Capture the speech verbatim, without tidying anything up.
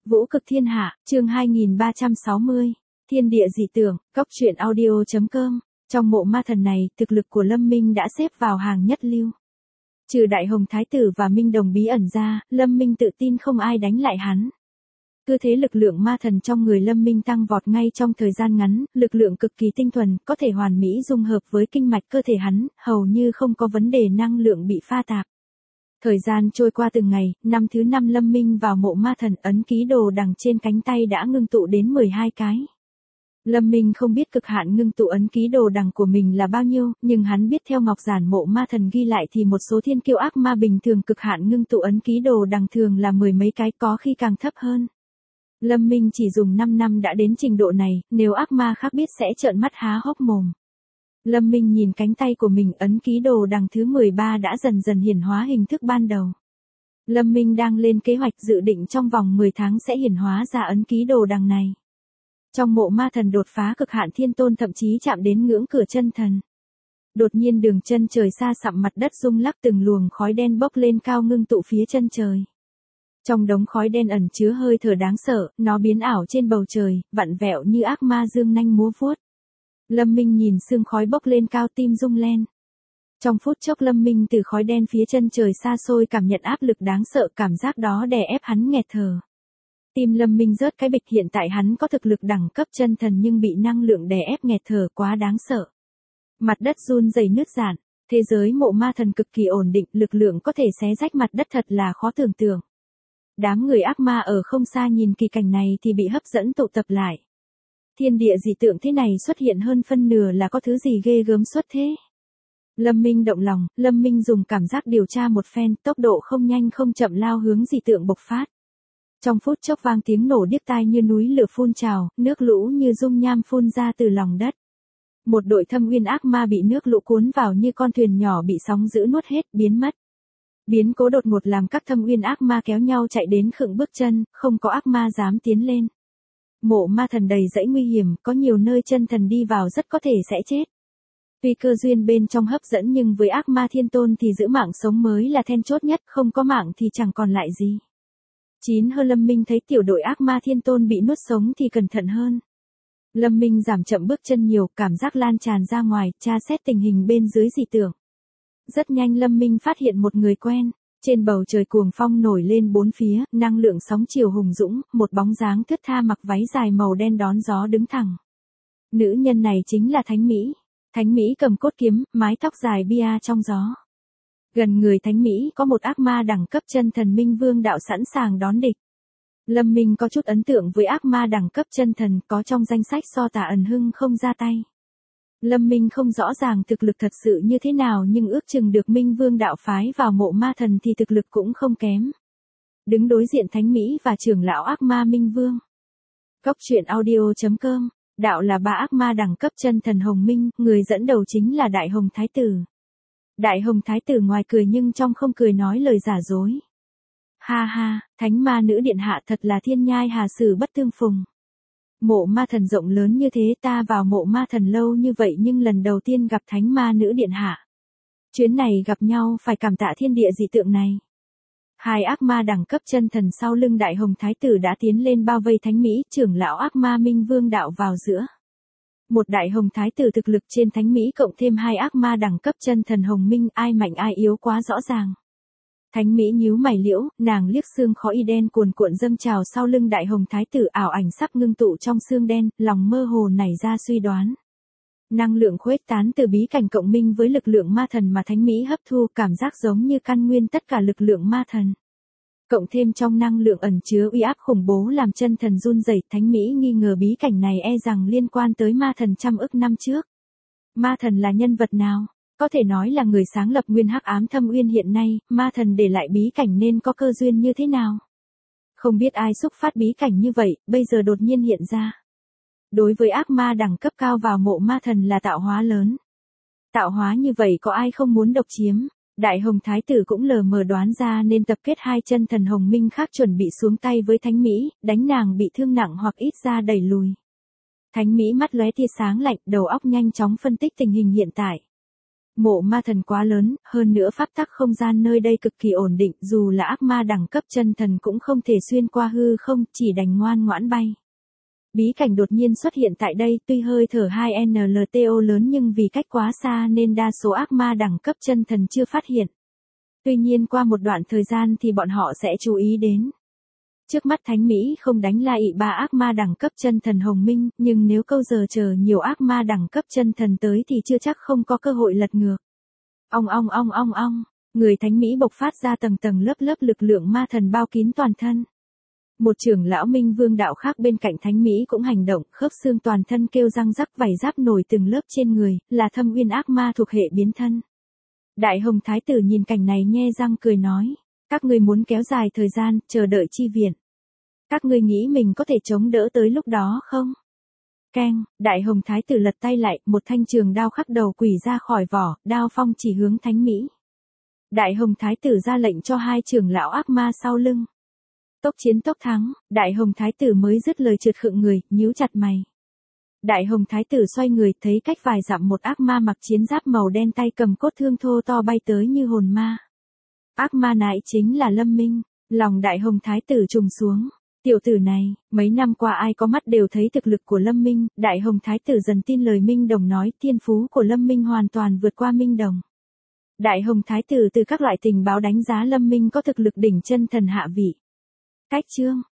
Vũ cực thiên hạ, chương hai nghìn ba trăm sáu mươi, thiên địa dị tưởng, cốc truyện audio chấm com. Trong mộ ma thần này, thực lực của Lâm Minh đã xếp vào hàng nhất lưu. Trừ Đại Hồng Thái Tử và Minh Đồng bí ẩn ra, Lâm Minh tự tin không ai đánh lại hắn. Cứ thế lực lượng ma thần trong người Lâm Minh tăng vọt ngay trong thời gian ngắn, lực lượng cực kỳ tinh thuần, có thể hoàn mỹ dung hợp với kinh mạch cơ thể hắn, hầu như không có vấn đề năng lượng bị pha tạp. Thời gian trôi qua từng ngày, năm thứ năm Lâm Minh vào mộ ma thần, ấn ký đồ đằng trên cánh tay đã ngưng tụ đến mười hai cái. Lâm Minh không biết cực hạn ngưng tụ ấn ký đồ đằng của mình là bao nhiêu, nhưng hắn biết theo ngọc giản mộ ma thần ghi lại thì một số thiên kiêu ác ma bình thường cực hạn ngưng tụ ấn ký đồ đằng thường là mười mấy cái, có khi càng thấp hơn. Lâm Minh chỉ dùng năm năm đã đến trình độ này, nếu ác ma khác biết sẽ trợn mắt há hốc mồm. Lâm Minh nhìn cánh tay của mình, ấn ký đồ đằng thứ mười ba đã dần dần hiển hóa hình thức ban đầu. Lâm Minh đang lên kế hoạch dự định trong vòng mười tháng sẽ hiển hóa ra ấn ký đồ đằng này. Trong mộ ma thần đột phá cực hạn thiên tôn, thậm chí chạm đến ngưỡng cửa chân thần. Đột nhiên đường chân trời xa sậm, mặt đất rung lắc, từng luồng khói đen bốc lên cao ngưng tụ phía chân trời. Trong đống khói đen ẩn chứa hơi thở đáng sợ, nó biến ảo trên bầu trời, vặn vẹo như ác ma dương nanh múa vuốt. Lâm Minh nhìn sương khói bốc lên cao, tim rung lên. Trong phút chốc Lâm Minh từ khói đen phía chân trời xa xôi cảm nhận áp lực đáng sợ, cảm giác đó đè ép hắn nghẹt thở. Tim Lâm Minh rớt cái bịch, hiện tại hắn có thực lực đẳng cấp chân thần nhưng bị năng lượng đè ép nghẹt thở quá đáng sợ. Mặt đất run rẩy nứt rạn, thế giới mộ ma thần cực kỳ ổn định, lực lượng có thể xé rách mặt đất thật là khó tưởng tượng. Đám người ác ma ở không xa nhìn kỳ cảnh này thì bị hấp dẫn tụ tập lại. Thiên địa dị tượng thế này xuất hiện hơn phân nửa là có thứ gì ghê gớm xuất thế. Lâm Minh động lòng, Lâm Minh dùng cảm giác điều tra một phen, tốc độ không nhanh không chậm lao hướng dị tượng bộc phát. Trong phút chốc vang tiếng nổ điếc tai như núi lửa phun trào, nước lũ như dung nham phun ra từ lòng đất. Một đội thâm uyên ác ma bị nước lũ cuốn vào như con thuyền nhỏ bị sóng dữ nuốt hết, biến mất. Biến cố đột ngột làm các thâm uyên ác ma kéo nhau chạy đến khựng bước chân, không có ác ma dám tiến lên. Mộ ma thần đầy dãy nguy hiểm, có nhiều nơi chân thần đi vào rất có thể sẽ chết. Tuy cơ duyên bên trong hấp dẫn nhưng với ác ma thiên tôn thì giữ mạng sống mới là then chốt nhất, không có mạng thì chẳng còn lại gì. Chín hơn Lâm Minh thấy tiểu đội ác ma thiên tôn bị nuốt sống thì cẩn thận hơn. Lâm Minh giảm chậm bước chân nhiều, cảm giác lan tràn ra ngoài, tra xét tình hình bên dưới dị tưởng. Rất nhanh Lâm Minh phát hiện một người quen. Trên bầu trời cuồng phong nổi lên bốn phía, năng lượng sóng chiều hùng dũng, một bóng dáng thướt tha mặc váy dài màu đen đón gió đứng thẳng. Nữ nhân này chính là Thánh Mỹ. Thánh Mỹ cầm cốt kiếm, mái tóc dài bia trong gió. Gần người Thánh Mỹ có một ác ma đẳng cấp chân thần Minh Vương đạo sẵn sàng đón địch. Lâm Minh có chút ấn tượng với ác ma đẳng cấp chân thần, có trong danh sách So Tà Ẩn Hưng không ra tay. Lâm Minh không rõ ràng thực lực thật sự như thế nào nhưng ước chừng được Minh Vương đạo phái vào mộ ma thần thì thực lực cũng không kém. Đứng đối diện Thánh Mỹ và trưởng lão ác ma Minh Vương. Cốc truyện audio chấm com, đạo là ba ác ma đẳng cấp chân thần Hồng Minh, người dẫn đầu chính là Đại Hồng Thái Tử. Đại Hồng Thái Tử ngoài cười nhưng trong không cười nói lời giả dối. Ha ha, Thánh Ma Nữ Điện Hạ thật là thiên nhai hà sử bất tương phùng. Mộ ma thần rộng lớn như thế, ta vào mộ ma thần lâu như vậy nhưng lần đầu tiên gặp Thánh Ma Nữ Điện Hạ. Chuyến này gặp nhau phải cảm tạ thiên địa dị tượng này. Hai ác ma đẳng cấp chân thần sau lưng Đại Hồng Thái Tử đã tiến lên bao vây Thánh Mỹ, trưởng lão ác ma Minh Vương đạo vào giữa. Một Đại Hồng Thái Tử thực lực trên Thánh Mỹ cộng thêm hai ác ma đẳng cấp chân thần Hồng Minh, ai mạnh ai yếu quá rõ ràng. Thánh Mỹ nhíu mày liễu, nàng liếc xương khói đen cuồn cuộn dâng trào sau lưng Đại Hồng Thái Tử, ảo ảnh sắp ngưng tụ trong xương đen, lòng mơ hồ nảy ra suy đoán. Năng lượng khuếch tán từ bí cảnh cộng minh với lực lượng ma thần mà Thánh Mỹ hấp thu, cảm giác giống như căn nguyên tất cả lực lượng ma thần. Cộng thêm trong năng lượng ẩn chứa uy áp khủng bố làm chân thần run rẩy, Thánh Mỹ nghi ngờ bí cảnh này e rằng liên quan tới ma thần trăm ức năm trước. Ma thần là nhân vật nào? Có thể nói là người sáng lập nguyên hắc ám thâm uyên hiện nay, ma thần để lại bí cảnh nên có cơ duyên như thế nào? Không biết ai xúc phát bí cảnh như vậy, bây giờ đột nhiên hiện ra. Đối với ác ma đẳng cấp cao vào mộ ma thần là tạo hóa lớn. Tạo hóa như vậy có ai không muốn độc chiếm? Đại Hồng Thái Tử cũng lờ mờ đoán ra nên tập kết hai chân thần Hồng Minh khác chuẩn bị xuống tay với Thánh Mỹ, đánh nàng bị thương nặng hoặc ít ra đẩy lùi. Thánh Mỹ mắt lóe tia sáng lạnh, đầu óc nhanh chóng phân tích tình hình hiện tại. Mộ ma thần quá lớn, hơn nữa pháp tắc không gian nơi đây cực kỳ ổn định, dù là ác ma đẳng cấp chân thần cũng không thể xuyên qua hư không, chỉ đành ngoan ngoãn bay. Bí cảnh đột nhiên xuất hiện tại đây, tuy hơi thở hai N L T O lớn nhưng vì cách quá xa nên đa số ác ma đẳng cấp chân thần chưa phát hiện. Tuy nhiên qua một đoạn thời gian thì bọn họ sẽ chú ý đến. Trước mắt Thánh Mỹ không đánh lại ba ác ma đẳng cấp chân thần Hồng Minh, nhưng nếu câu giờ chờ nhiều ác ma đẳng cấp chân thần tới thì chưa chắc không có cơ hội lật ngược. Ong ong ong ong ong, người Thánh Mỹ bộc phát ra tầng tầng lớp lớp lực lượng ma thần bao kín toàn thân. Một trưởng lão Minh Vương đạo khác bên cạnh Thánh Mỹ cũng hành động, khớp xương toàn thân kêu răng rắc, vảy giáp nổi từng lớp trên người, là Thâm Uyên ác ma thuộc hệ biến thân. Đại Hồng Thái tử nhìn cảnh này nhe răng cười nói, các ngươi muốn kéo dài thời gian, chờ đợi chi viện. Các ngươi nghĩ mình có thể chống đỡ tới lúc đó không? Keng, Đại Hồng Thái tử lật tay lại, một thanh trường đao khắc đầu quỷ ra khỏi vỏ, đao phong chỉ hướng Thánh Mỹ. Đại Hồng Thái tử ra lệnh cho hai trưởng lão ác ma sau lưng. Tốc chiến tốc thắng, Đại Hồng Thái tử mới dứt lời trượt khựng người, nhíu chặt mày. Đại Hồng Thái tử xoay người, thấy cách vài dặm một ác ma mặc chiến giáp màu đen tay cầm cốt thương thô to bay tới như hồn ma. Ác ma này chính là Lâm Minh, lòng Đại Hồng Thái tử trùng xuống. Tiểu tử này, mấy năm qua ai có mắt đều thấy thực lực của Lâm Minh, Đại Hồng Thái tử dần tin lời Minh Đồng nói, thiên phú của Lâm Minh hoàn toàn vượt qua Minh Đồng. Đại Hồng Thái tử từ các loại tình báo đánh giá Lâm Minh có thực lực đỉnh chân thần hạ vị. Cách chương